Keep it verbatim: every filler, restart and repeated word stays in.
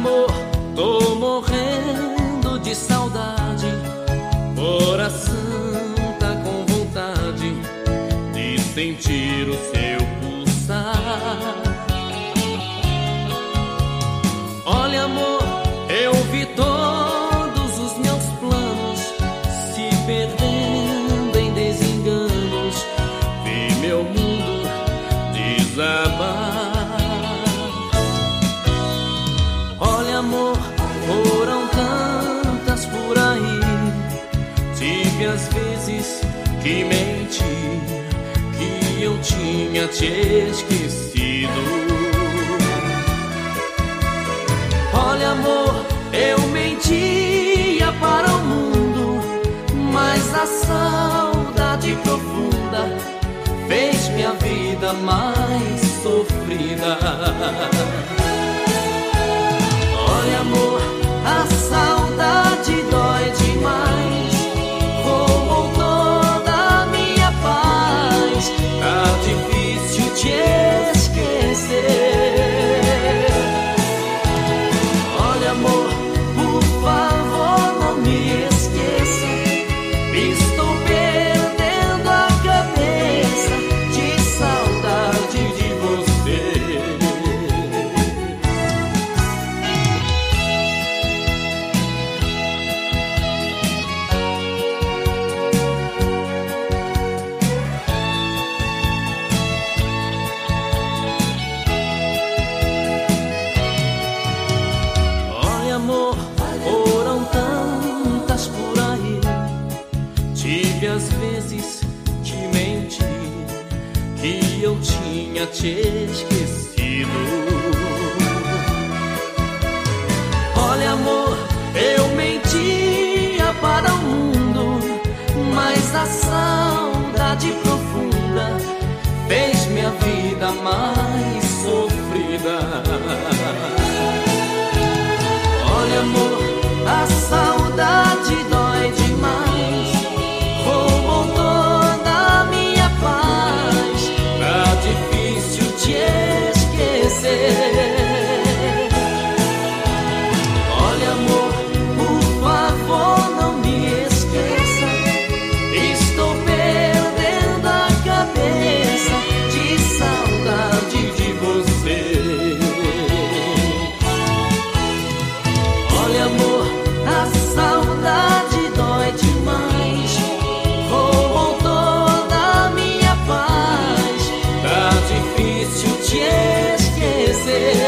amor, tô morrendo de saudade. Coração tá com vontade de sentir o seu pulsar. Olha amor, eu vi todos os meus planos se perdendo em desenganos. Vi meu mundo desabar. Olha amor, foram tantas por aí. Tive as vezes que menti, que eu tinha te esquecido. Olha amor, eu mentia para o mundo, mas a saudade profunda fez minha vida mais sofrida. Olha amor, a saudade dói demais, roubou toda a minha paz. Tá difícil te esquecer. Olha amor, por favor não me esqueça. Estou perdendo a cabeça de saudade de você. Olha amor, foram tantas por aí. Tive as vezes que menti, que eu tinha te esquecido. Olha amor, eu mentia para o mundo, mas a saudade profunda fez minha vida mais sofrida. Olha amor, a saudade dói demais, roubou toda a minha paz. Tá difícil te esquecer. Olha amor, por favor não me esqueça. Estou perdendo a cabeça de saudade de você. Olha amor, a saudade dói demais, roubou toda a minha paz. Tá difícil te esquecer.